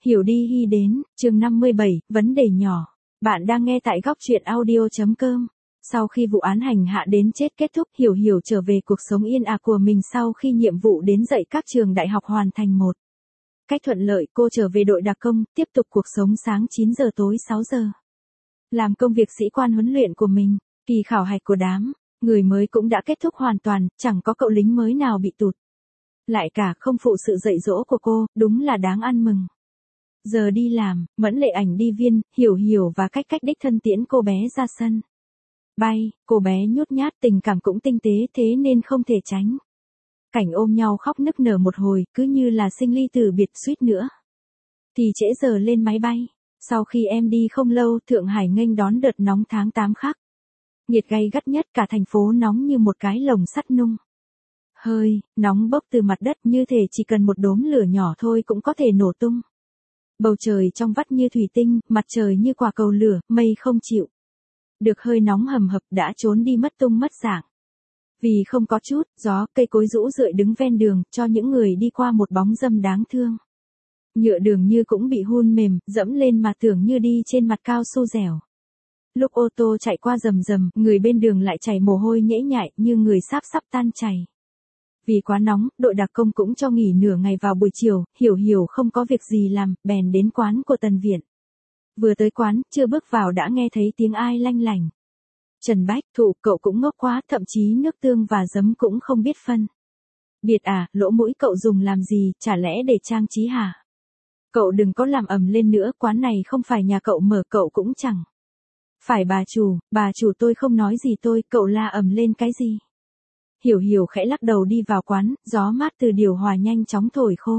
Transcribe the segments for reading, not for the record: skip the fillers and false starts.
Hiểu đi hy đến, chương 57, vấn đề nhỏ. Bạn đang nghe tại góc truyện audio.com. Sau khi vụ án hành hạ đến chết kết thúc, Hiểu Hiểu trở về cuộc sống yên ả của mình sau khi nhiệm vụ đến dạy các trường đại học hoàn thành một cách thuận lợi. Cô trở về đội đặc công, tiếp tục cuộc sống sáng 9 giờ tối 6 giờ. Làm công việc sĩ quan huấn luyện của mình, kỳ khảo hạch của đám người mới cũng đã kết thúc hoàn toàn, chẳng có cậu lính mới nào bị tụt lại cả, không phụ sự dạy dỗ của cô, đúng là đáng ăn mừng. Giờ đi làm, Mẫn Lệ Ảnh đi viên, Hiểu Hiểu và Cách Cách đích thân tiễn cô bé ra sân bay. Cô bé nhút nhát, tình cảm cũng tinh tế, thế nên không thể tránh cảnh ôm nhau khóc nức nở một hồi, cứ như là sinh ly tử biệt. Suýt nữa thì trễ giờ lên máy bay. Sau khi em đi không lâu, Thượng Hải nghênh đón đợt nóng tháng 8 khắc nghiệt gay gắt nhất, cả thành phố nóng như một cái lồng sắt nung hơi, nóng bốc từ mặt đất, như thể chỉ cần một đốm lửa nhỏ thôi cũng có thể nổ tung. Bầu trời trong vắt như thủy tinh, mặt trời như quả cầu lửa, mây không chịu được hơi nóng hầm hập đã trốn đi mất tung mất dạng. Vì không có chút gió, cây cối rũ rượi đứng ven đường, cho những người đi qua một bóng râm đáng thương. Nhựa đường như cũng bị hun mềm, dẫm lên mà tưởng như đi trên mặt cao su dẻo. Lúc ô tô chạy qua rầm rầm, người bên đường lại chảy mồ hôi nhễ nhại như người sắp tan chảy. Vì quá nóng, đội đặc công cũng cho nghỉ nửa ngày vào buổi chiều. Hiểu Hiểu không có việc gì làm, bèn đến quán của Tần Viện. Vừa tới quán, chưa bước vào đã nghe thấy tiếng ai lanh lảnh. Trần Bách Thụ, cậu cũng ngốc quá, thậm chí nước tương và giấm cũng không biết phân biệt à, lỗ mũi cậu dùng làm gì, chả lẽ để trang trí hả? Cậu đừng có làm ầm lên nữa, quán này không phải nhà cậu mở, cậu cũng chẳng phải bà chủ tôi không nói gì tôi, cậu la ầm lên cái gì? Hiểu Hiểu khẽ lắc đầu đi vào quán, gió mát từ điều hòa nhanh chóng thổi khô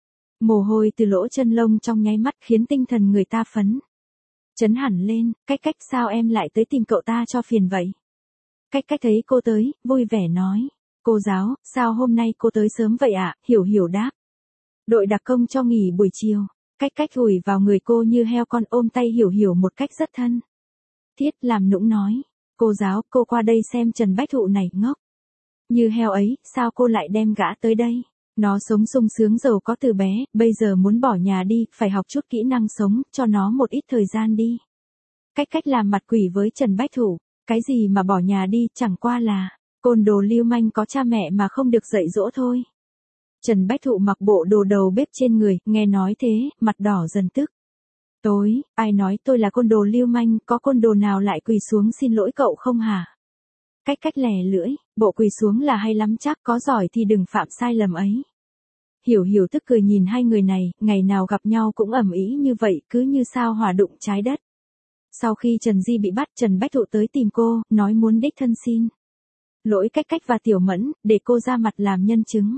mồ hôi từ lỗ chân lông trong nháy mắt, khiến tinh thần người ta phấn chấn hẳn lên. Cách sao em lại tới tìm cậu ta cho phiền vậy? Cách thấy cô tới, vui vẻ nói. Cô giáo, sao hôm nay cô tới sớm vậy ạ? Hiểu Hiểu đáp. Đội đặc công cho nghỉ buổi chiều. Cách ủi vào người cô như heo con, ôm tay Hiểu Hiểu một cách rất thân thiết, làm nũng nói. Cô giáo, cô qua đây xem Trần Bách Thụ này, ngốc như heo ấy, sao cô lại đem gã tới đây? Nó sống sung sướng giàu có từ bé, bây giờ muốn bỏ nhà đi, phải học chút kỹ năng sống, cho nó một ít thời gian đi. Cách làm mặt quỷ với Trần Bách Thụ. Cái gì mà bỏ nhà đi, chẳng qua là côn đồ lưu manh có cha mẹ mà không được dạy dỗ thôi. Trần Bách Thụ mặc bộ đồ đầu bếp trên người, nghe nói thế, mặt đỏ dần tức tối. Ai nói tôi là côn đồ lưu manh, có côn đồ nào lại quỳ xuống xin lỗi cậu không hả? Cách lè lưỡi, bộ quỳ xuống là hay lắm chắc, có giỏi thì đừng phạm sai lầm ấy. Hiểu Hiểu tức cười nhìn hai người này, ngày nào gặp nhau cũng ầm ĩ như vậy, cứ như sao hỏa đụng trái đất. Sau khi Trần Di bị bắt, Trần Bách Thụ tới tìm cô, nói muốn đích thân xin lỗi Cách và Tiểu Mẫn, để cô ra mặt làm nhân chứng.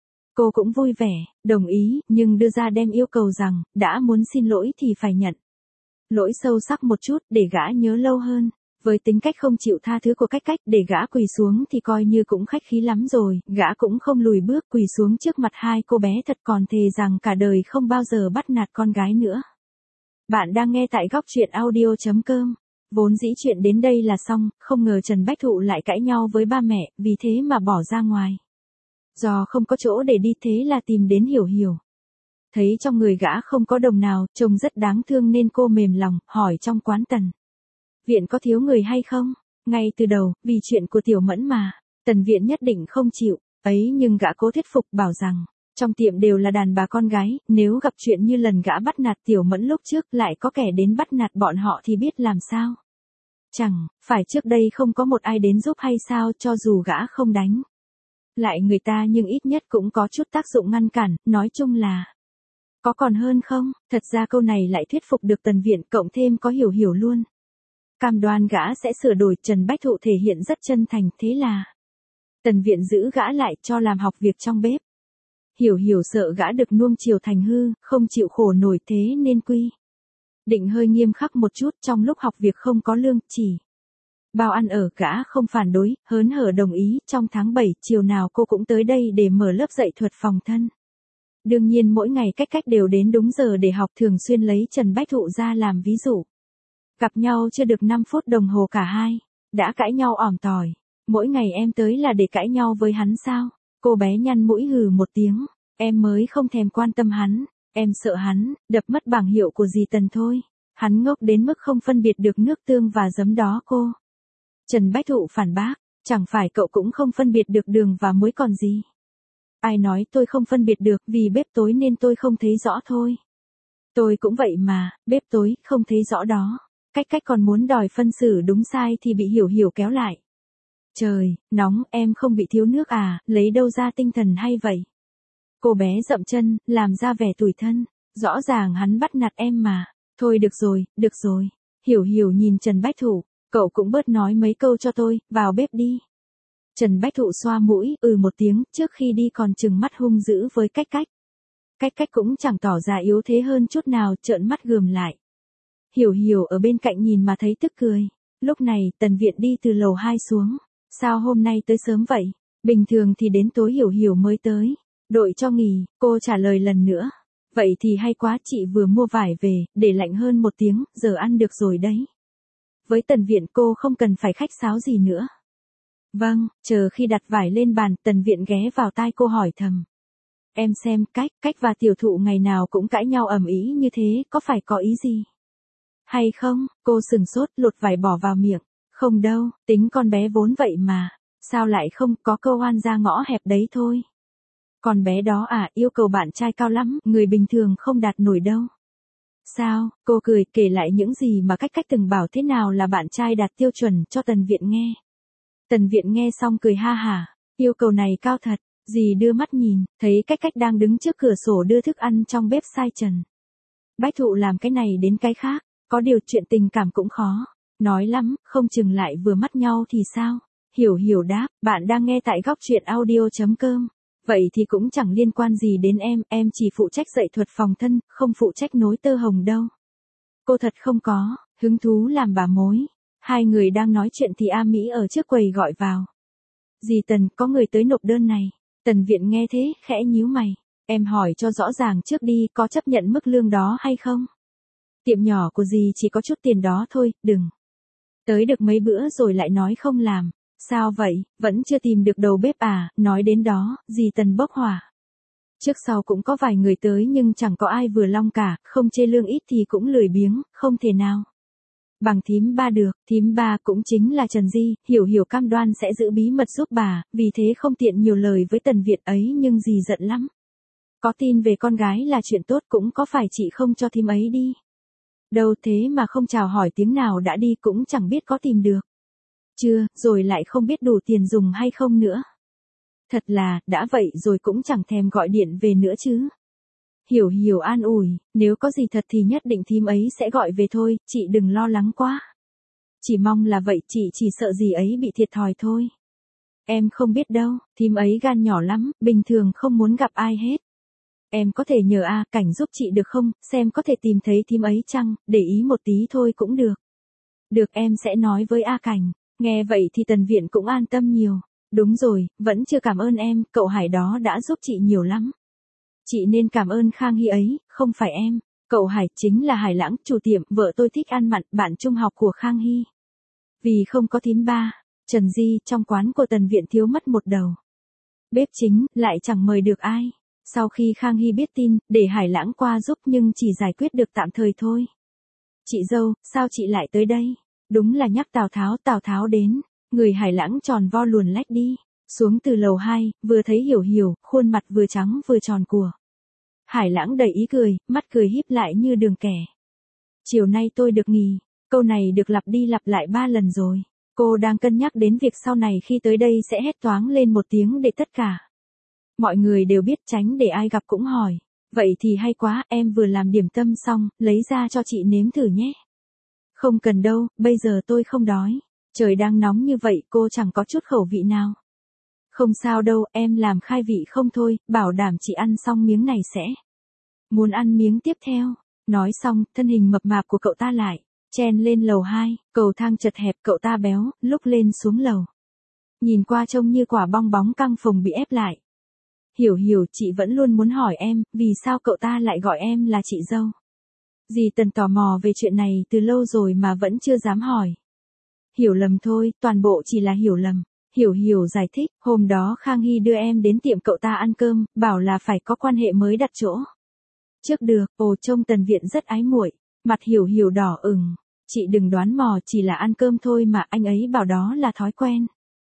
Cô cũng vui vẻ, đồng ý, nhưng đưa ra đem yêu cầu rằng, đã muốn xin lỗi thì phải nhận lỗi sâu sắc một chút, để gã nhớ lâu hơn. Với tính cách không chịu tha thứ của Cách, để gã quỳ xuống thì coi như cũng khách khí lắm rồi, gã cũng không lùi bước, quỳ xuống trước mặt hai cô bé thật, còn thề rằng cả đời không bao giờ bắt nạt con gái nữa. Bạn đang nghe tại góc truyện audio.com. Vốn dĩ chuyện đến đây là xong, không ngờ Trần Bách Thụ lại cãi nhau với ba mẹ, vì thế mà bỏ ra ngoài. Do không có chỗ để đi, thế là tìm đến Hiểu Hiểu. Thấy trong người gã không có đồng nào, trông rất đáng thương nên cô mềm lòng, hỏi trong quán Tần Viện có thiếu người hay không? Ngay từ đầu, vì chuyện của Tiểu Mẫn mà, Tần Viện nhất định không chịu, ấy nhưng gã cố thuyết phục, bảo rằng, trong tiệm đều là đàn bà con gái, nếu gặp chuyện như lần gã bắt nạt Tiểu Mẫn lúc trước, lại có kẻ đến bắt nạt bọn họ thì biết làm sao? Chẳng phải trước đây không có một ai đến giúp hay sao, cho dù gã không đánh lại người ta nhưng ít nhất cũng có chút tác dụng ngăn cản, nói chung là có còn hơn không? Thật ra câu này lại thuyết phục được Tần Viện, cộng thêm có Hiểu Hiểu luôn. Cam đoan gã sẽ sửa đổi. Trần Bách Thụ thể hiện rất chân thành, thế là Tần Viện giữ gã lại cho làm học việc trong bếp. Hiểu Hiểu sợ gã được nuông chiều thành hư, không chịu khổ nổi, thế nên quy định hơi nghiêm khắc một chút, trong lúc học việc không có lương, chỉ bao ăn ở. Gã không phản đối, hớn hở đồng ý. Trong tháng 7, chiều nào cô cũng tới đây để mở lớp dạy thuật phòng thân. Đương nhiên mỗi ngày Cách đều đến đúng giờ để học, thường xuyên lấy Trần Bách Thụ ra làm ví dụ. Gặp nhau chưa được 5 phút đồng hồ cả hai đã cãi nhau ỏm tỏi. Mỗi ngày em tới là để cãi nhau với hắn sao? Cô bé nhăn mũi hừ một tiếng. Em mới không thèm quan tâm hắn. Em sợ hắn, đập mất bảng hiệu của dì Tần thôi. Hắn ngốc đến mức không phân biệt được nước tương và giấm đó cô. Trần Bách Thụ phản bác, chẳng phải cậu cũng không phân biệt được đường và muối còn gì. Ai nói tôi không phân biệt được, vì bếp tối nên tôi không thấy rõ thôi. Tôi cũng vậy mà, bếp tối, không thấy rõ đó. Cách còn muốn đòi phân xử đúng sai thì bị Hiểu Hiểu kéo lại. Trời, nóng, em không bị thiếu nước à, lấy đâu ra tinh thần hay vậy? Cô bé dậm chân, làm ra vẻ tủi thân. Rõ ràng hắn bắt nạt em mà. Thôi được rồi. Hiểu Hiểu nhìn Trần Bách Thụ, cậu cũng bớt nói mấy câu cho tôi, vào bếp đi. Trần Bách Thụ xoa mũi, một tiếng, trước khi đi còn trừng mắt hung dữ với Cách. Cách cũng chẳng tỏ ra yếu thế hơn chút nào, trợn mắt gườm lại. Hiểu Hiểu ở bên cạnh nhìn mà thấy tức cười. Lúc này, Tần Viện đi từ lầu 2 xuống. Sao hôm nay tới sớm vậy? Bình thường thì đến tối Hiểu Hiểu mới tới. Đội cho nghỉ, cô trả lời lần nữa. Vậy thì hay quá, chị vừa mua vải về, để lạnh hơn 1 tiếng, giờ ăn được rồi đấy. Với Tần Viện cô không cần phải khách sáo gì nữa. Vâng, chờ khi đặt vải lên bàn, Tần Viện ghé vào tai cô hỏi thầm. Em xem, Cách và Tiểu Thụ ngày nào cũng cãi nhau ầm ĩ như thế, có phải có ý gì? Hay không? Cô sừng sốt, lột vải bỏ vào miệng. Không đâu, tính con bé vốn vậy mà. Sao lại không, có câu oan ra ngõ hẹp đấy thôi. Con bé đó à, yêu cầu bạn trai cao lắm, người bình thường không đạt nổi đâu. Sao? Cô cười, kể lại những gì mà Cách từng bảo thế nào là bạn trai đạt tiêu chuẩn cho Tần Viện nghe. Tần Viện nghe xong cười ha hả, yêu cầu này cao thật. Dì đưa mắt nhìn, thấy Cách đang đứng trước cửa sổ đưa thức ăn trong bếp sai trần. Bách Thụ làm cái này đến cái khác, có điều chuyện tình cảm cũng khó. Nói lắm, không chừng lại vừa mắt nhau thì sao? Hiểu Hiểu đáp, bạn đang nghe tại góc truyện audio.com. Vậy thì cũng chẳng liên quan gì đến em chỉ phụ trách dạy thuật phòng thân, không phụ trách nối tơ hồng đâu. Cô thật không có hứng thú làm bà mối. Hai người đang nói chuyện thì A Mỹ ở trước quầy gọi vào. Dì Tần, có người tới nộp đơn này. Tần Viện nghe thế, khẽ nhíu mày. Em hỏi cho rõ ràng trước đi, có chấp nhận mức lương đó hay không? Tiệm nhỏ của dì chỉ có chút tiền đó thôi, đừng. Tới được mấy bữa rồi lại nói không làm. Sao vậy, vẫn chưa tìm được đầu bếp à? Nói đến đó, dì Tần bốc hỏa. Trước sau cũng có vài người tới nhưng chẳng có ai vừa long cả, không chê lương ít thì cũng lười biếng, không thể nào. Bằng thím Ba được, thím Ba cũng chính là Trần Di, Hiểu cam đoan sẽ giữ bí mật giúp bà, vì thế không tiện nhiều lời với Tần Viện ấy nhưng dì giận lắm. Có tin về con gái là chuyện tốt, cũng có phải chị không cho thím ấy đi. Đâu thế mà không chào hỏi tiếng nào đã đi, cũng chẳng biết có tìm được. Chưa, rồi lại không biết đủ tiền dùng hay không nữa. Thật là, đã vậy rồi cũng chẳng thèm gọi điện về nữa chứ. Hiểu an ủi, nếu có gì thật thì nhất định thím ấy sẽ gọi về thôi, chị đừng lo lắng quá. Chỉ mong là vậy, chị chỉ sợ dì ấy bị thiệt thòi thôi. Em không biết đâu, thím ấy gan nhỏ lắm, bình thường không muốn gặp ai hết. Em có thể nhờ A Cảnh giúp chị được không, xem có thể tìm thấy thím ấy chăng, để ý một tí thôi cũng được. Được, em sẽ nói với A Cảnh. Nghe vậy thì Tần Viện cũng an tâm nhiều. Đúng rồi, vẫn chưa cảm ơn em, cậu Hải đó đã giúp chị nhiều lắm. Chị nên cảm ơn Khang Hy ấy, không phải em. Cậu Hải chính là Hải Lãng, chủ tiệm, vợ tôi thích ăn mặn, bạn trung học của Khang Hy. Vì không có thím Ba, Trần Di, trong quán của Tần Viện thiếu mất một đầu. Bếp chính, lại chẳng mời được ai. Sau khi Khang Hy biết tin, để Hải Lãng qua giúp nhưng chỉ giải quyết được tạm thời thôi. Chị dâu, sao chị lại tới đây? Đúng là nhắc Tào Tháo đến. Người Hải Lãng tròn vo luồn lách đi. Xuống từ lầu 2, vừa thấy Hiểu, khuôn mặt vừa trắng vừa tròn của. Hải Lãng đầy ý cười, mắt cười híp lại như đường kẻ. Chiều nay tôi được nghỉ. Câu này được lặp đi lặp lại 3 lần rồi. Cô đang cân nhắc đến việc sau này khi tới đây sẽ hét toáng lên một tiếng để tất cả mọi người đều biết, tránh để ai gặp cũng hỏi. Vậy thì hay quá, em vừa làm điểm tâm xong, lấy ra cho chị nếm thử nhé. Không cần đâu, bây giờ tôi không đói. Trời đang nóng như vậy, cô chẳng có chút khẩu vị nào. Không sao đâu, em làm khai vị không thôi, bảo đảm chị ăn xong miếng này sẽ muốn ăn miếng tiếp theo. Nói xong, thân hình mập mạp của cậu ta lại chen lên lầu 2, cầu thang chật hẹp, cậu ta béo, lúc lên xuống lầu. Nhìn qua trông như quả bong bóng căng phồng bị ép lại. Hiểu, chị vẫn luôn muốn hỏi em, vì sao cậu ta lại gọi em là chị dâu? Dì Tần tò mò về chuyện này từ lâu rồi mà vẫn chưa dám hỏi. Hiểu lầm thôi, toàn bộ chỉ là hiểu lầm. Hiểu giải thích, hôm đó Khang Hy đưa em đến tiệm cậu ta ăn cơm, bảo là phải có quan hệ mới đặt chỗ. Trước được, ồ trông Tần Viện rất ái muội, mặt Hiểu Hiểu đỏ ửng. Chị đừng đoán mò, chỉ là ăn cơm thôi mà, anh ấy bảo đó là thói quen.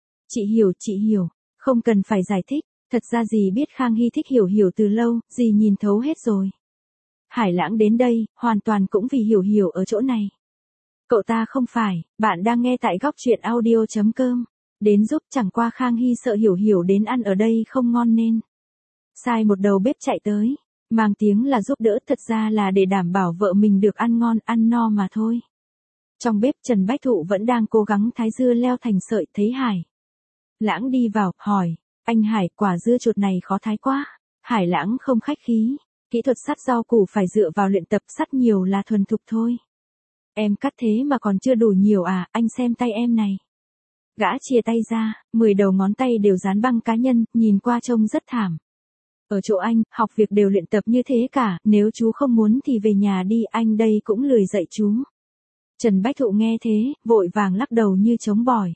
Chị hiểu, không cần phải giải thích, thật ra dì biết Khang Hy thích Hiểu Hiểu từ lâu, dì nhìn thấu hết rồi. Hải Lãng đến đây, hoàn toàn cũng vì Hiểu Hiểu ở chỗ này. Cậu ta không phải, bạn đang nghe tại góc truyện audio.com. Đến giúp chẳng qua Khang Hy sợ Hiểu Hiểu đến ăn ở đây không ngon nên. Sai một đầu bếp chạy tới, mang tiếng là giúp đỡ, thật ra là để đảm bảo vợ mình được ăn ngon ăn no mà thôi. Trong bếp Trần Bách Thụ vẫn đang cố gắng thái dưa leo thành sợi, thấy Hải Lãng đi vào, hỏi, anh Hải, quả dưa chuột này khó thái quá. Hải Lãng không khách khí, kỹ thuật sắt rau củ phải dựa vào luyện tập, sắt nhiều là thuần thục thôi. Em cắt thế mà còn chưa đủ nhiều à, anh xem tay em này. Gã chia tay ra, 10 đầu ngón tay đều dán băng cá nhân, nhìn qua trông rất thảm. Ở chỗ anh, học việc đều luyện tập như thế cả, nếu chú không muốn thì về nhà đi, anh đây cũng lười dạy chú. Trần Bách Thụ nghe thế, vội vàng lắc đầu như trống bỏi.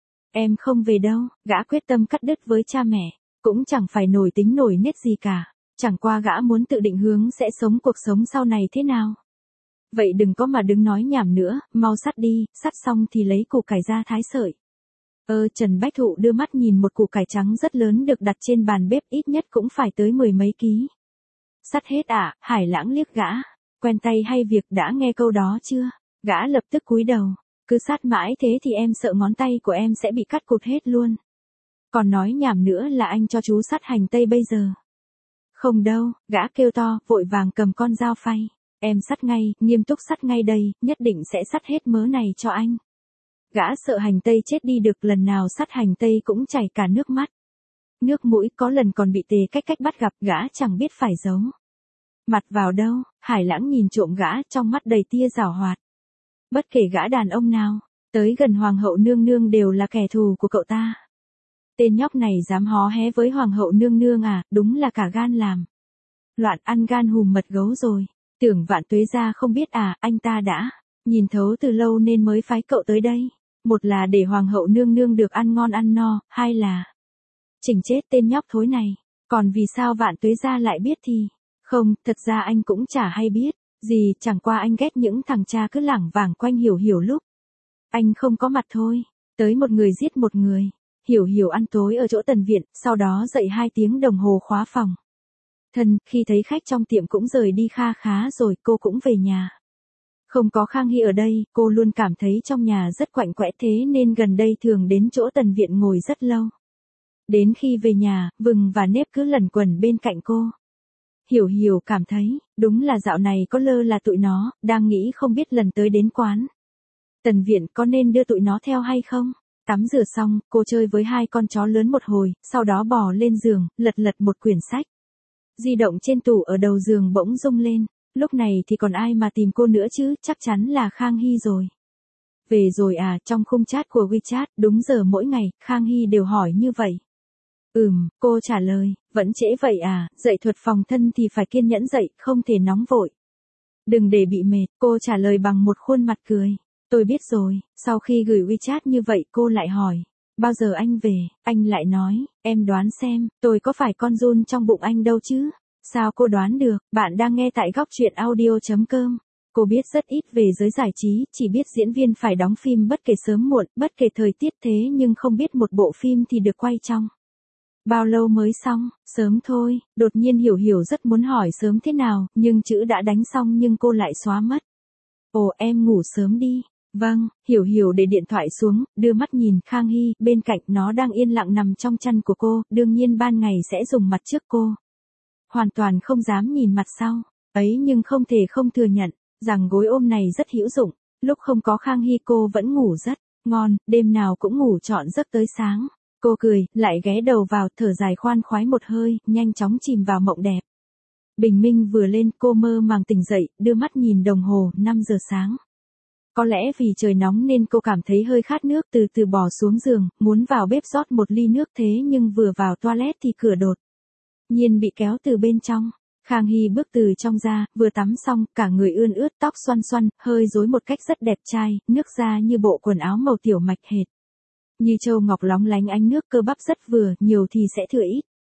Em không về đâu, gã quyết tâm cắt đứt với cha mẹ, cũng chẳng phải nổi tính nổi nết gì cả, chẳng qua gã muốn tự định hướng sẽ sống cuộc sống sau này thế nào. Vậy đừng có mà đứng nói nhảm nữa, mau sắt đi, sắt xong thì lấy củ cải ra thái sợi. Trần Bách Thụ đưa mắt nhìn một củ cải trắng rất lớn được đặt trên bàn bếp, ít nhất cũng phải tới 10 mấy ký. Sắt hết à, Hải Lãng liếc gã, quen tay hay việc, đã nghe câu đó chưa? Gã lập tức cúi đầu, cứ sát mãi thế thì em sợ ngón tay của em sẽ bị cắt cụt hết luôn. Còn nói nhảm nữa là anh cho chú sắt hành tây bây giờ. Không đâu, gã kêu to, vội vàng cầm con dao phay. Em sắt ngay, nghiêm túc sắt ngay đây, nhất định sẽ sắt hết mớ này cho anh. Gã sợ hành tây chết đi được, lần nào sắt hành tây cũng chảy cả nước mắt. Nước mũi, có lần còn bị tê cách bắt gặp, gã chẳng biết phải giấu mặt vào đâu. Hải Lãng nhìn trộm gã, trong mắt đầy tia giảo hoạt. Bất kể gã đàn ông nào, tới gần Hoàng hậu nương nương đều là kẻ thù của cậu ta. Tên nhóc này dám hó hé với Hoàng hậu nương nương à, đúng là cả gan làm loạn, ăn gan hùm mật gấu rồi. Tưởng Vạn Tuế gia không biết à, anh ta đã nhìn thấu từ lâu nên mới phái cậu tới đây. Một là để Hoàng hậu nương nương được ăn ngon ăn no, hai là chỉnh chết tên nhóc thối này. Còn vì sao Vạn Tuế gia lại biết thì không, thật ra anh cũng chả hay biết gì, chẳng qua anh ghét những thằng cha cứ lảng vảng quanh Hiểu Hiểu lúc anh không có mặt thôi. Tới một người giết một người. Hiểu Hiểu ăn tối ở chỗ Tần Viện, sau đó dậy 2 tiếng đồng hồ khóa phòng. Khi thấy khách trong tiệm cũng rời đi kha khá rồi, cô cũng về nhà. Không có Khang Hy ở đây, cô luôn cảm thấy trong nhà rất quạnh quẽ, thế nên gần đây thường đến chỗ Tần Viện ngồi rất lâu. Đến khi về nhà, Vừng và Nếp cứ lẩn quẩn bên cạnh cô. Hiểu Hiểu cảm thấy, đúng là dạo này có lơ là tụi nó, đang nghĩ không biết lần tới đến quán Tần Viện có nên đưa tụi nó theo hay không. Tắm rửa xong, cô chơi với 2 con chó lớn một hồi, sau đó bò lên giường, lật một quyển sách. Di động trên tủ ở đầu giường bỗng rung lên, lúc này thì còn ai mà tìm cô nữa chứ, chắc chắn là Khang Hy rồi. Về rồi à, trong khung chat của WeChat, đúng giờ mỗi ngày, Khang Hy đều hỏi như vậy. Cô trả lời, vẫn trễ vậy à, dạy thuật phòng thân thì phải kiên nhẫn dạy, không thể nóng vội. Đừng để bị mệt, cô trả lời bằng một khuôn mặt cười. Tôi biết rồi. Sau khi gửi WeChat như vậy cô lại hỏi, bao giờ anh về? Anh lại nói, em đoán xem, tôi có phải con giun trong bụng anh đâu chứ? Sao cô đoán được? Bạn đang nghe tại góc truyện audio.com. Cô biết rất ít về giới giải trí, chỉ biết diễn viên phải đóng phim bất kể sớm muộn, bất kể thời tiết, thế nhưng không biết một bộ phim thì được quay trong bao lâu mới xong. Sớm thôi. Đột nhiên Hiểu Hiểu rất muốn hỏi sớm thế nào, nhưng chữ đã đánh xong nhưng cô lại xóa mất. Ồ, em ngủ sớm đi. Vâng. Hiểu Hiểu để điện thoại xuống, đưa mắt nhìn Khang Hy, bên cạnh nó đang yên lặng nằm trong chăn của cô, đương nhiên ban ngày sẽ dùng mặt trước cô. Hoàn toàn không dám nhìn mặt sau. Ấy nhưng không thể không thừa nhận, rằng gối ôm này rất hữu dụng. Lúc không có Khang Hy cô vẫn ngủ rất ngon, đêm nào cũng ngủ trọn giấc tới sáng. Cô cười, lại ghé đầu vào, thở dài khoan khoái một hơi, nhanh chóng chìm vào mộng đẹp. Bình minh vừa lên, cô mơ màng tỉnh dậy, đưa mắt nhìn đồng hồ, 5 giờ sáng. Có lẽ vì trời nóng nên cô cảm thấy hơi khát nước, từ từ bò xuống giường, muốn vào bếp rót một ly nước, thế nhưng vừa vào toilet thì cửa đột nhiên bị kéo từ bên trong. Khang Hy bước từ trong ra, vừa tắm xong, cả người ươn ướt, tóc xoăn xoăn, hơi rối một cách rất đẹp trai, nước da như bộ quần áo màu tiểu mạch hệt. Như châu ngọc lóng lánh ánh nước, cơ bắp rất vừa, nhiều thì sẽ thừa ít.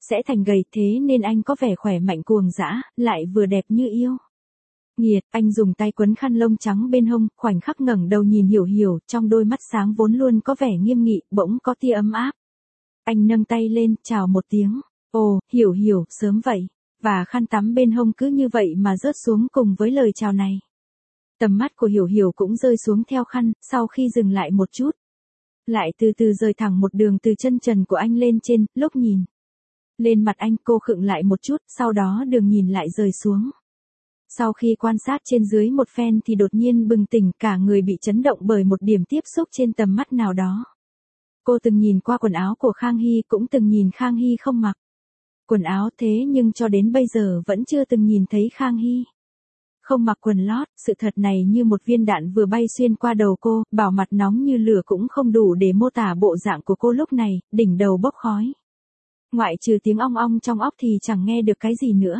sẽ thành gầy, thế nên anh có vẻ khỏe mạnh cuồng dã, lại vừa đẹp như yêu. Nghiệt, anh dùng tay quấn khăn lông trắng bên hông, khoảnh khắc ngẩng đầu nhìn Hiểu Hiểu, trong đôi mắt sáng vốn luôn có vẻ nghiêm nghị, bỗng có tia ấm áp. Anh nâng tay lên, chào một tiếng. Ồ, Hiểu Hiểu, sớm vậy. Và khăn tắm bên hông cứ như vậy mà rớt xuống cùng với lời chào này. Tầm mắt của Hiểu Hiểu cũng rơi xuống theo khăn, sau khi dừng lại một chút. Lại từ từ rời thẳng một đường từ chân trần của anh lên trên, lúc nhìn lên mặt anh, cô khựng lại một chút, sau đó đường nhìn lại rời xuống. Sau khi quan sát trên dưới một phen thì đột nhiên bừng tỉnh, cả người bị chấn động bởi một điểm tiếp xúc trên tầm mắt nào đó. Cô từng nhìn qua quần áo của Khang Hy, cũng từng nhìn Khang Hy không mặc quần áo, thế nhưng cho đến bây giờ vẫn chưa từng nhìn thấy Khang Hy không mặc quần lót. Sự thật này như một viên đạn vừa bay xuyên qua đầu cô, bảo mặt nóng như lửa cũng không đủ để mô tả bộ dạng của cô lúc này, đỉnh đầu bốc khói. Ngoại trừ tiếng ong ong trong óc thì chẳng nghe được cái gì nữa.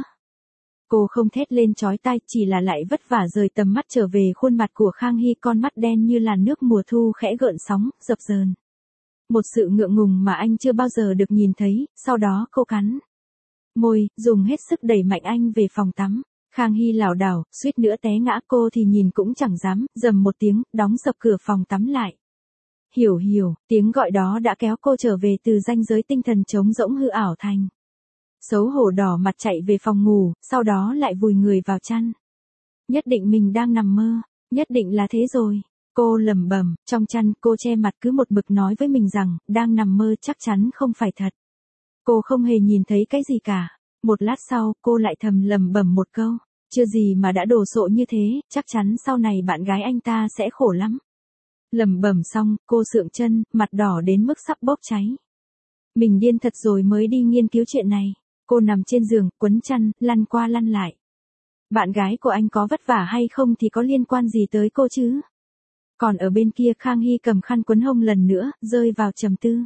Cô không thét lên chói tai, chỉ là lại vất vả rời tầm mắt trở về khuôn mặt của Khang Hy, con mắt đen như làn nước mùa thu khẽ gợn sóng, dập dờn. Một sự ngượng ngùng mà anh chưa bao giờ được nhìn thấy, sau đó cô cắn môi, dùng hết sức đẩy mạnh anh về phòng tắm. Khang Hy lảo đảo, suýt nữa té ngã, cô thì nhìn cũng chẳng dám, rầm một tiếng, đóng sập cửa phòng tắm lại. Hiểu Hiểu, tiếng gọi đó đã kéo cô trở về từ ranh giới tinh thần trống rỗng hư ảo thành. Xấu hổ đỏ mặt chạy về phòng ngủ, sau đó lại vùi người vào chăn. Nhất định mình đang nằm mơ, nhất định là thế rồi. Cô lẩm bẩm, trong chăn cô che mặt cứ một mực nói với mình rằng, đang nằm mơ chắc chắn không phải thật. Cô không hề nhìn thấy cái gì cả. Một lát sau, cô lại thầm lẩm bẩm một câu, chưa gì mà đã đồ sộ như thế, chắc chắn sau này bạn gái anh ta sẽ khổ lắm. Lẩm bẩm xong, cô sượng chân, mặt đỏ đến mức sắp bốc cháy. Mình điên thật rồi mới đi nghiên cứu chuyện này. Cô nằm trên giường, quấn chăn, lăn qua lăn lại. Bạn gái của anh có vất vả hay không thì có liên quan gì tới cô chứ? Còn ở bên kia Khang Hy cầm khăn quấn hông lần nữa, rơi vào trầm tư.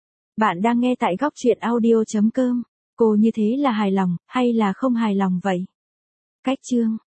Bạn đang nghe tại góc truyện audio.com. Cô như thế là hài lòng, hay là không hài lòng vậy? Cách chương